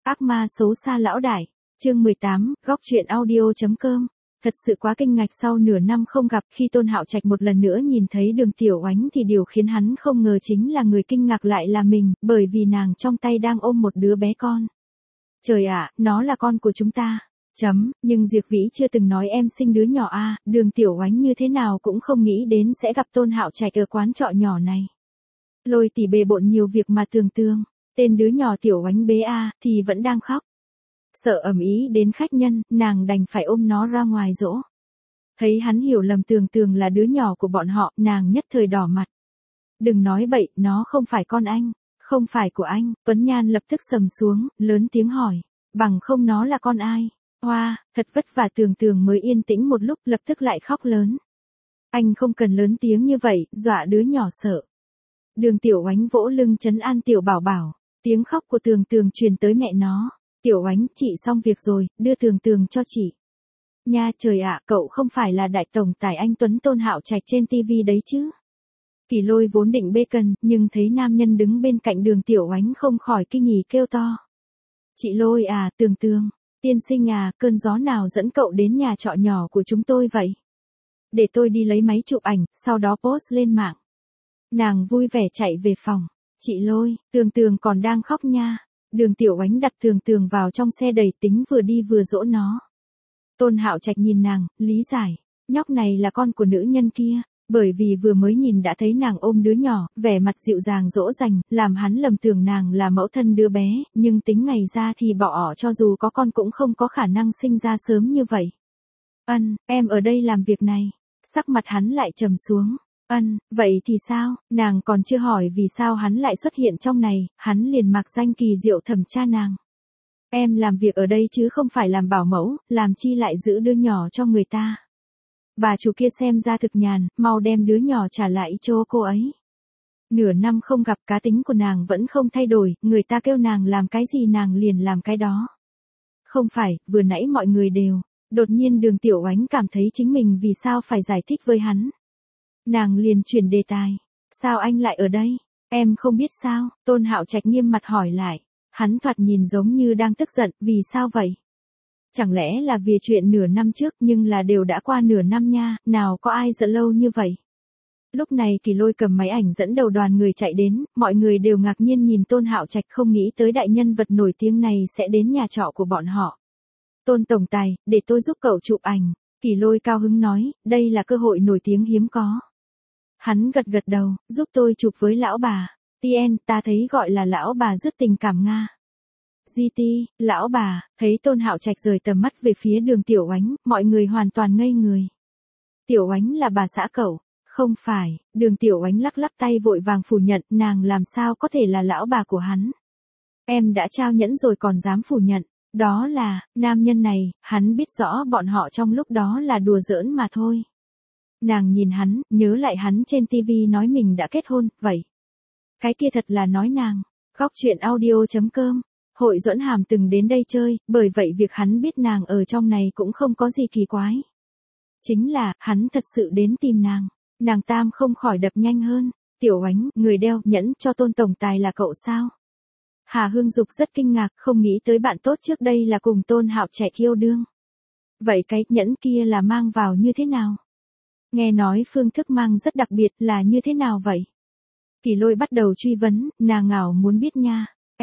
Ác ma xấu xa lão đại. Chương 18, góc truyện audio.com. Thật sự quá kinh ngạc, sau nửa năm không gặp, khi Tôn Hạo Trạch một lần nữa nhìn thấy Đường Tiểu Oánh thì điều khiến hắn không ngờ chính là người kinh ngạc lại là mình, bởi vì nàng trong tay đang ôm một đứa bé con. Trời ạ, nó là con của chúng ta. Nhưng Diệp Vĩ chưa từng nói em sinh đứa nhỏ à, Đường Tiểu Oánh như thế nào cũng không nghĩ đến sẽ gặp Tôn Hạo Trạch ở quán trọ nhỏ này. Lôi tỷ bề bộn nhiều việc mà tưởng tên đứa nhỏ Tiểu Oánh bế thì vẫn đang khóc. Sợ ầm ĩ đến khách nhân, nàng đành phải ôm nó ra ngoài dỗ. Thấy hắn hiểu lầm tưởng là đứa nhỏ của bọn họ, nàng nhất thời đỏ mặt. Đừng nói bậy, nó không phải con anh, không phải của anh. Tuấn Nhan lập tức sầm xuống, lớn tiếng hỏi, bằng không nó là con ai? Hoa, thật vất vả tưởng mới yên tĩnh một lúc, lập tức lại khóc lớn. Anh không cần lớn tiếng như vậy, dọa đứa nhỏ sợ. Đường Tiểu Oánh vỗ lưng trấn an Tiểu Bảo Bảo, tiếng khóc của Tường truyền tới mẹ nó. Tiểu Oánh, chị xong việc rồi, đưa Tường cho chị. Nha trời ạ, cậu không phải là đại tổng tài anh Tuấn Tôn Hạo Trạch trên TV đấy chứ? Kỳ Lôi vốn định bê cần, nhưng thấy nam nhân đứng bên cạnh Đường Tiểu Oánh không khỏi kinh nhì kêu to. Chị Lôi à, Tường, tiên sinh à, cơn gió nào dẫn cậu đến nhà trọ nhỏ của chúng tôi vậy? Để tôi đi lấy máy chụp ảnh, sau đó post lên mạng. Nàng vui vẻ chạy về phòng. Chị Lôi, Tường còn đang khóc nha. Đường Tiểu Oánh đặt Tường vào trong xe đẩy, tính vừa đi vừa dỗ nó. Tôn Hạo Trạch nhìn nàng, lý giải, nhóc này là con của nữ nhân kia, bởi vì vừa mới nhìn đã thấy nàng ôm đứa nhỏ, vẻ mặt dịu dàng dỗ dành, làm hắn lầm tưởng nàng là mẫu thân đứa bé, nhưng tính ngày ra thì bỏ cho dù có con cũng không có khả năng sinh ra sớm như vậy. Em ở đây làm việc này. Sắc mặt hắn lại trầm xuống. Vậy thì sao? Nàng còn chưa hỏi vì sao hắn lại xuất hiện trong này, hắn liền mặc danh kỳ diệu thẩm tra nàng. Em làm việc ở đây chứ không phải làm bảo mẫu, làm chi lại giữ đứa nhỏ cho người ta. Bà chủ kia xem ra thực nhàn, mau đem đứa nhỏ trả lại cho cô ấy. Nửa năm không gặp, cá tính của nàng vẫn không thay đổi, người ta kêu nàng làm cái gì nàng liền làm cái đó. Không phải, vừa nãy mọi người đều. Đột nhiên Đường Tiểu Oánh cảm thấy chính mình vì sao phải giải thích với hắn. Nàng liền chuyển đề tài. Sao anh lại ở đây? Em không biết sao? Tôn Hạo Trạch nghiêm mặt hỏi lại. Hắn thoạt nhìn giống như đang tức giận, vì sao vậy? Chẳng lẽ là vì chuyện nửa năm trước, nhưng là đều đã qua nửa năm nha, nào có ai giận lâu như vậy? Lúc này Kỳ Lôi cầm máy ảnh dẫn đầu đoàn người chạy đến, mọi người đều ngạc nhiên nhìn Tôn Hạo Trạch, không nghĩ tới đại nhân vật nổi tiếng này sẽ đến nhà trọ của bọn họ. Tôn tổng tài, để tôi giúp cậu chụp ảnh. Kỳ Lôi cao hứng nói, đây là cơ hội nổi tiếng hiếm có. Hắn gật đầu, giúp tôi chụp với lão bà. TN, ta thấy gọi là lão bà rất tình cảm Nga. GT, lão bà, thấy Tôn Hạo Trạch rời tầm mắt về phía Đường Tiểu Oánh, mọi người hoàn toàn ngây người. Tiểu Oánh là bà xã cậu? Không phải, Đường Tiểu Oánh lắc tay vội vàng phủ nhận, nàng làm sao có thể là lão bà của hắn. Em đã trao nhẫn rồi còn dám phủ nhận. Đó là, nam nhân này, hắn biết rõ bọn họ trong lúc đó là đùa giỡn mà thôi. Nàng nhìn hắn, nhớ lại hắn trên TV nói mình đã kết hôn, vậy. Cái kia thật là nói nàng. Góc truyện audio.com. Hội Duẫn Hàm từng đến đây chơi, bởi vậy việc hắn biết nàng ở trong này cũng không có gì kỳ quái. Chính là, hắn thật sự đến tìm nàng. Nàng tam không khỏi đập nhanh hơn. Tiểu Oánh, người đeo nhẫn cho Tôn tổng tài là cậu sao? Hà Hương Dục rất kinh ngạc, không nghĩ tới bạn tốt trước đây là cùng Tôn Hạo Trạch yêu đương. Vậy cái nhẫn kia là mang vào như thế nào? Nghe nói phương thức mang rất đặc biệt, là như thế nào vậy? Kỳ Lôi bắt đầu truy vấn, nàng ngảo muốn biết nha.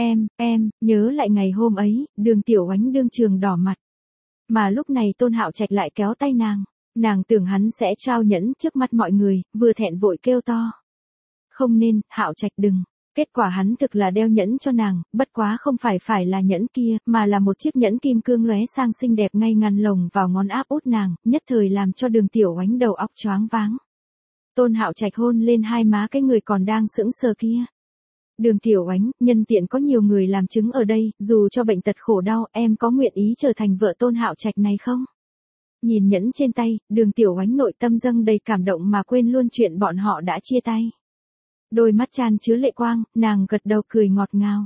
Em, nhớ lại ngày hôm ấy, Đường Tiểu Oánh đương trường đỏ mặt. Mà lúc này Tôn Hạo Trạch lại kéo tay nàng tưởng hắn sẽ trao nhẫn trước mặt mọi người, vừa thẹn vội kêu to. Không nên, Hạo Trạch đừng. Kết quả hắn thực là đeo nhẫn cho nàng, bất quá không phải là nhẫn kia, mà là một chiếc nhẫn kim cương lóe sang xinh đẹp ngay ngắn lồng vào ngón áp út nàng, nhất thời làm cho Đường Tiểu Oánh đầu óc choáng váng. Tôn Hạo Trạch hôn lên hai má cái người còn đang sững sờ kia. Đường Tiểu Oánh, nhân tiện có nhiều người làm chứng ở đây, dù cho bệnh tật khổ đau, em có nguyện ý trở thành vợ Tôn Hạo Trạch này không? Nhìn nhẫn trên tay, Đường Tiểu Oánh nội tâm dâng đầy cảm động mà quên luôn chuyện bọn họ đã chia tay. Đôi mắt chan chứa lệ quang, nàng gật đầu cười ngọt ngào.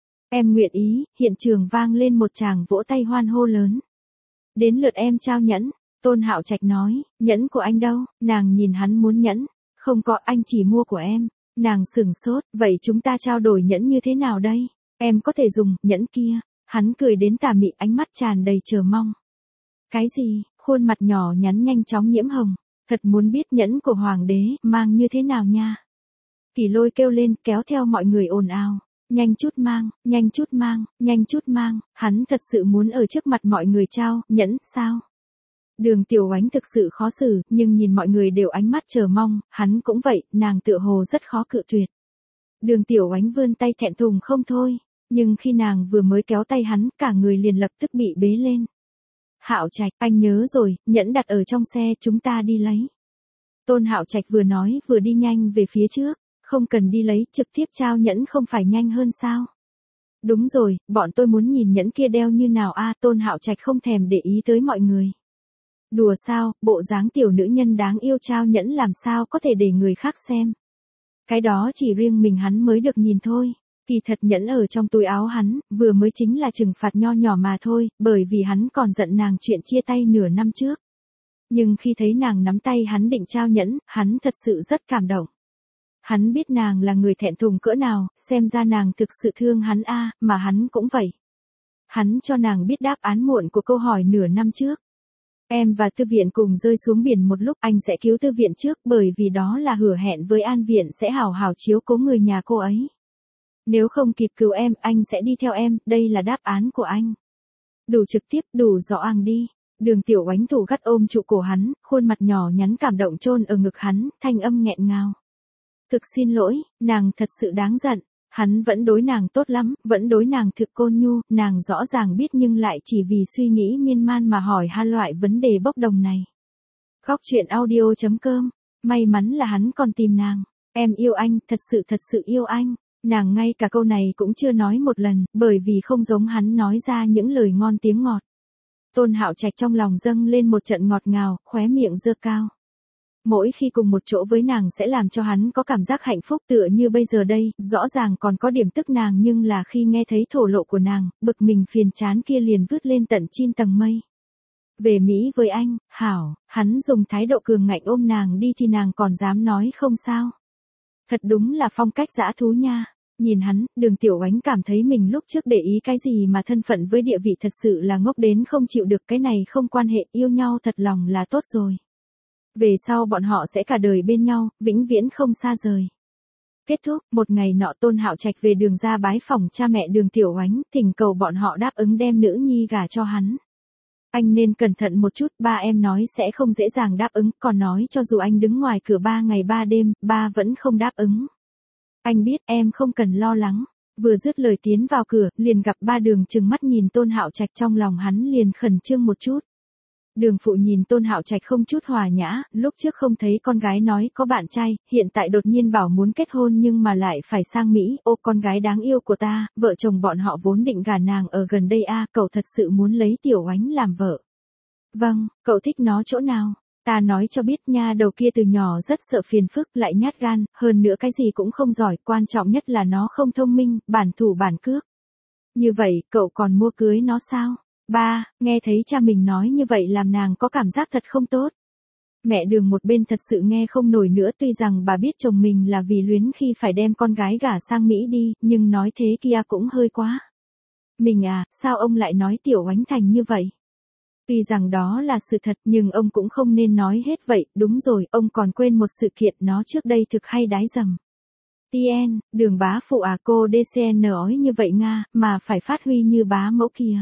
Em nguyện ý, hiện trường vang lên một tràng vỗ tay hoan hô lớn. Đến lượt em trao nhẫn, Tôn Hạo Trạch nói, nhẫn của anh đâu? Nàng nhìn hắn muốn nhẫn, không có, anh chỉ mua của em. Nàng sửng sốt, vậy chúng ta trao đổi nhẫn như thế nào đây? Em có thể dùng nhẫn kia. Hắn cười đến tà mị, ánh mắt tràn đầy chờ mong. Cái gì? Khuôn mặt nhỏ nhắn nhanh chóng nhiễm hồng. Thật muốn biết nhẫn của hoàng đế mang như thế nào nha. Kỳ Lôi kêu lên, kéo theo mọi người ồn ào. Nhanh chút mang, nhanh chút mang, nhanh chút mang. Hắn thật sự muốn ở trước mặt mọi người trao nhẫn sao? Đường Tiểu Oánh thực sự khó xử, nhưng nhìn mọi người đều ánh mắt chờ mong, hắn cũng vậy, nàng tựa hồ rất khó cự tuyệt. Đường Tiểu Oánh vươn tay thẹn thùng không thôi, nhưng khi nàng vừa mới kéo tay hắn, cả người liền lập tức bị bế lên. Hạo Trạch, anh nhớ rồi, nhẫn đặt ở trong xe, chúng ta đi lấy. Tôn Hạo Trạch vừa nói vừa đi nhanh về phía trước, không cần đi lấy, trực tiếp trao nhẫn không phải nhanh hơn sao? Đúng rồi, bọn tôi muốn nhìn nhẫn kia đeo như nào a. Tôn Hạo Trạch không thèm để ý tới mọi người. Đùa sao, bộ dáng tiểu nữ nhân đáng yêu trao nhẫn làm sao có thể để người khác xem. Cái đó chỉ riêng mình hắn mới được nhìn thôi. Kỳ thật nhẫn ở trong túi áo hắn, vừa mới chính là trừng phạt nho nhỏ mà thôi, bởi vì hắn còn giận nàng chuyện chia tay nửa năm trước. Nhưng khi thấy nàng nắm tay hắn định trao nhẫn, hắn thật sự rất cảm động. Hắn biết nàng là người thẹn thùng cỡ nào, xem ra nàng thực sự thương hắn a, mà hắn cũng vậy. Hắn cho nàng biết đáp án muộn của câu hỏi nửa năm trước. Em và Tư Viện cùng rơi xuống biển một lúc, anh sẽ cứu Tư Viện trước, bởi vì đó là hứa hẹn với An Viện sẽ hảo hảo chiếu cố người nhà cô ấy. Nếu không kịp cứu em, anh sẽ đi theo em, đây là đáp án của anh. Đủ trực tiếp, đủ rõ ràng đi. Đường Tiểu Oánh thủ gắt ôm trụ cổ hắn, khuôn mặt nhỏ nhắn cảm động chôn ở ngực hắn, thanh âm nghẹn ngào. Thực xin lỗi, nàng thật sự đáng giận. Hắn vẫn đối nàng tốt lắm, vẫn đối nàng thực côn nhu, nàng rõ ràng biết nhưng lại chỉ vì suy nghĩ miên man mà hỏi hai loại vấn đề bốc đồng này. Góc truyện audio.com, may mắn là hắn còn tìm nàng. Em yêu anh, thật sự yêu anh. Nàng ngay cả câu này cũng chưa nói một lần, bởi vì không giống hắn nói ra những lời ngon tiếng ngọt. Tôn Hạo Trạch trong lòng dâng lên một trận ngọt ngào, khóe miệng giơ cao. Mỗi khi cùng một chỗ với nàng sẽ làm cho hắn có cảm giác hạnh phúc tựa như bây giờ đây, rõ ràng còn có điểm tức nàng nhưng là khi nghe thấy thổ lộ của nàng, bực mình phiền chán kia liền vứt lên tận chin tầng mây. Về Mỹ với anh, hảo, hắn dùng thái độ cường ngạnh ôm nàng đi thì nàng còn dám nói không sao. Thật đúng là phong cách dã thú nha. Nhìn hắn, Đường Tiểu Oánh cảm thấy mình lúc trước để ý cái gì mà thân phận với địa vị thật sự là ngốc đến không chịu được, cái này không quan hệ, yêu nhau thật lòng là tốt rồi. Về sau bọn họ sẽ cả đời bên nhau, vĩnh viễn không xa rời. Kết thúc, một ngày nọ Tôn Hạo Trạch về Đường ra bái phỏng cha mẹ Đường Tiểu Oánh, thỉnh cầu bọn họ đáp ứng đem nữ nhi gả cho hắn. Anh nên cẩn thận một chút, ba em nói sẽ không dễ dàng đáp ứng, còn nói cho dù anh đứng ngoài cửa 3 ngày 3 đêm, ba vẫn không đáp ứng. Anh biết, em không cần lo lắng. Vừa dứt lời tiến vào cửa, liền gặp ba Đường trừng mắt nhìn Tôn Hạo Trạch, trong lòng hắn liền khẩn trương một chút. Đường phụ nhìn Tôn Hạo Trạch không chút hòa nhã, lúc trước không thấy con gái nói có bạn trai, hiện tại đột nhiên bảo muốn kết hôn nhưng mà lại phải sang Mỹ, ô con gái đáng yêu của ta, vợ chồng bọn họ vốn định gả nàng ở gần đây a, cậu thật sự muốn lấy Tiểu Oánh làm vợ. Vâng, cậu thích nó chỗ nào? Ta nói cho biết nha, đầu kia từ nhỏ rất sợ phiền phức, lại nhát gan, hơn nữa cái gì cũng không giỏi, quan trọng nhất là nó không thông minh, bản thủ bản cước. Như vậy, cậu còn mua cưới nó sao? Ba, nghe thấy cha mình nói như vậy làm nàng có cảm giác thật không tốt. Mẹ Đường một bên thật sự nghe không nổi nữa, tuy rằng bà biết chồng mình là vì luyến khi phải đem con gái gả sang Mỹ đi, nhưng nói thế kia cũng hơi quá. Mình à, sao ông lại nói Tiểu Oánh thành như vậy? Tuy rằng đó là sự thật nhưng ông cũng không nên nói hết vậy, đúng rồi, ông còn quên một sự kiện, nó trước đây thực hay đái dầm. Tien, Đường bá phụ à, cô DCN ói như vậy Nga, mà phải phát huy như bá mẫu kìa.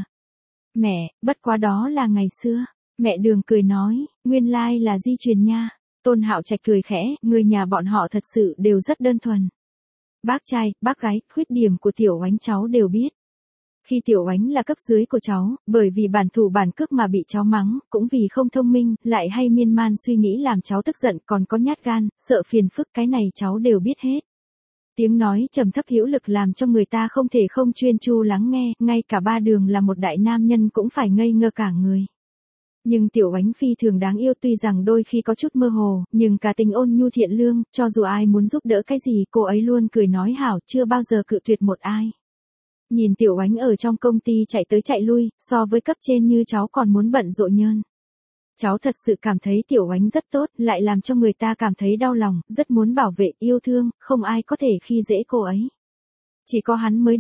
Mẹ, bất quá đó là ngày xưa. Mẹ Đường cười nói, nguyên lai là di truyền nha. Tôn Hạo Trạch cười khẽ, người nhà bọn họ thật sự đều rất đơn thuần. Bác trai, bác gái, khuyết điểm của Tiểu Oánh cháu đều biết. Khi Tiểu Oánh là cấp dưới của cháu, bởi vì bản thủ bản cước mà bị cháu mắng, cũng vì không thông minh, lại hay miên man suy nghĩ làm cháu tức giận, còn có nhát gan, sợ phiền phức, cái này cháu đều biết hết. Tiếng nói trầm thấp hữu lực làm cho người ta không thể không chuyên chú lắng nghe, ngay cả ba Đường là một đại nam nhân cũng phải ngây ngơ cả người. Nhưng Tiểu Oánh phi thường đáng yêu, tuy rằng đôi khi có chút mơ hồ, nhưng cả tình ôn nhu thiện lương, cho dù ai muốn giúp đỡ cái gì, cô ấy luôn cười nói hảo, chưa bao giờ cự tuyệt một ai. Nhìn Tiểu Oánh ở trong công ty chạy tới chạy lui, so với cấp trên như cháu còn muốn bận rộn nhơn. Cháu thật sự cảm thấy Tiểu Oánh rất tốt, lại làm cho người ta cảm thấy đau lòng, rất muốn bảo vệ, yêu thương, không ai có thể khi dễ cô ấy. Chỉ có hắn mới được.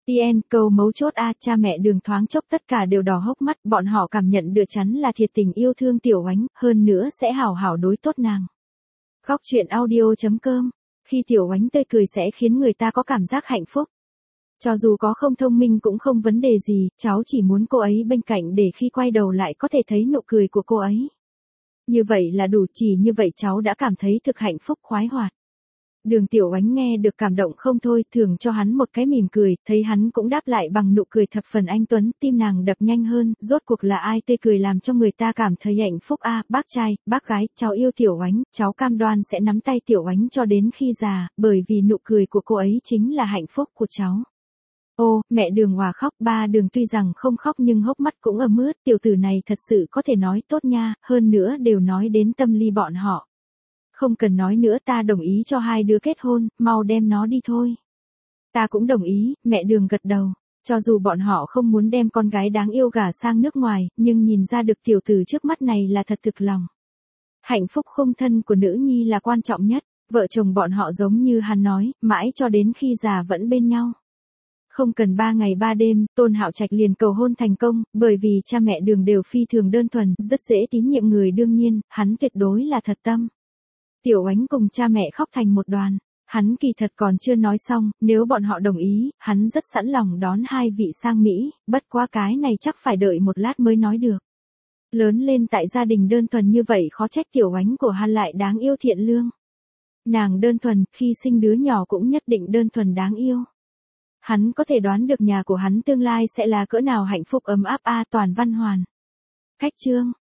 TN, câu mấu chốt a, cha mẹ Đường thoáng chốc tất cả đều đỏ hốc mắt, bọn họ cảm nhận được chắn là thiệt tình yêu thương Tiểu Oánh, hơn nữa sẽ hảo hảo đối tốt nàng. Góc truyện audio.com. Khi Tiểu Oánh tươi cười sẽ khiến người ta có cảm giác hạnh phúc. Cho dù có không thông minh cũng không vấn đề gì, cháu chỉ muốn cô ấy bên cạnh để khi quay đầu lại có thể thấy nụ cười của cô ấy. Như vậy là đủ, chỉ như vậy cháu đã cảm thấy thực hạnh phúc khoái hoạt. Đường Tiểu Oánh nghe được cảm động không thôi, thường cho hắn một cái mỉm cười, thấy hắn cũng đáp lại bằng nụ cười thập phần anh tuấn, tim nàng đập nhanh hơn, rốt cuộc là ai tươi cười làm cho người ta cảm thấy hạnh phúc a, bác trai, bác gái, cháu yêu Tiểu Oánh, cháu cam đoan sẽ nắm tay Tiểu Oánh cho đến khi già, bởi vì nụ cười của cô ấy chính là hạnh phúc của cháu. Ô, mẹ Đường òa khóc, ba Đường tuy rằng không khóc nhưng hốc mắt cũng ẩm ướt, tiểu tử này thật sự có thể nói tốt nha, hơn nữa đều nói đến tâm lý bọn họ. Không cần nói nữa, ta đồng ý cho hai đứa kết hôn, mau đem nó đi thôi. Ta cũng đồng ý, mẹ Đường gật đầu. Cho dù bọn họ không muốn đem con gái đáng yêu gả sang nước ngoài, nhưng nhìn ra được tiểu tử trước mắt này là thật thực lòng. Hạnh phúc khung thân của nữ nhi là quan trọng nhất, vợ chồng bọn họ giống như hắn nói, mãi cho đến khi già vẫn bên nhau. Không cần 3 ngày 3 đêm, Tôn Hạo Trạch liền cầu hôn thành công, bởi vì cha mẹ Đường đều phi thường đơn thuần, rất dễ tín nhiệm người, đương nhiên, hắn tuyệt đối là thật tâm. Tiểu Oánh cùng cha mẹ khóc thành một đoàn. Hắn kỳ thật còn chưa nói xong, nếu bọn họ đồng ý, hắn rất sẵn lòng đón hai vị sang Mỹ, bất quá cái này chắc phải đợi một lát mới nói được. Lớn lên tại gia đình đơn thuần như vậy khó trách Tiểu Oánh của hắn lại đáng yêu thiện lương. Nàng đơn thuần, khi sinh đứa nhỏ cũng nhất định đơn thuần đáng yêu. Hắn có thể đoán được nhà của hắn tương lai sẽ là cỡ nào hạnh phúc ấm áp a. Toàn văn hoàn. Cách chương.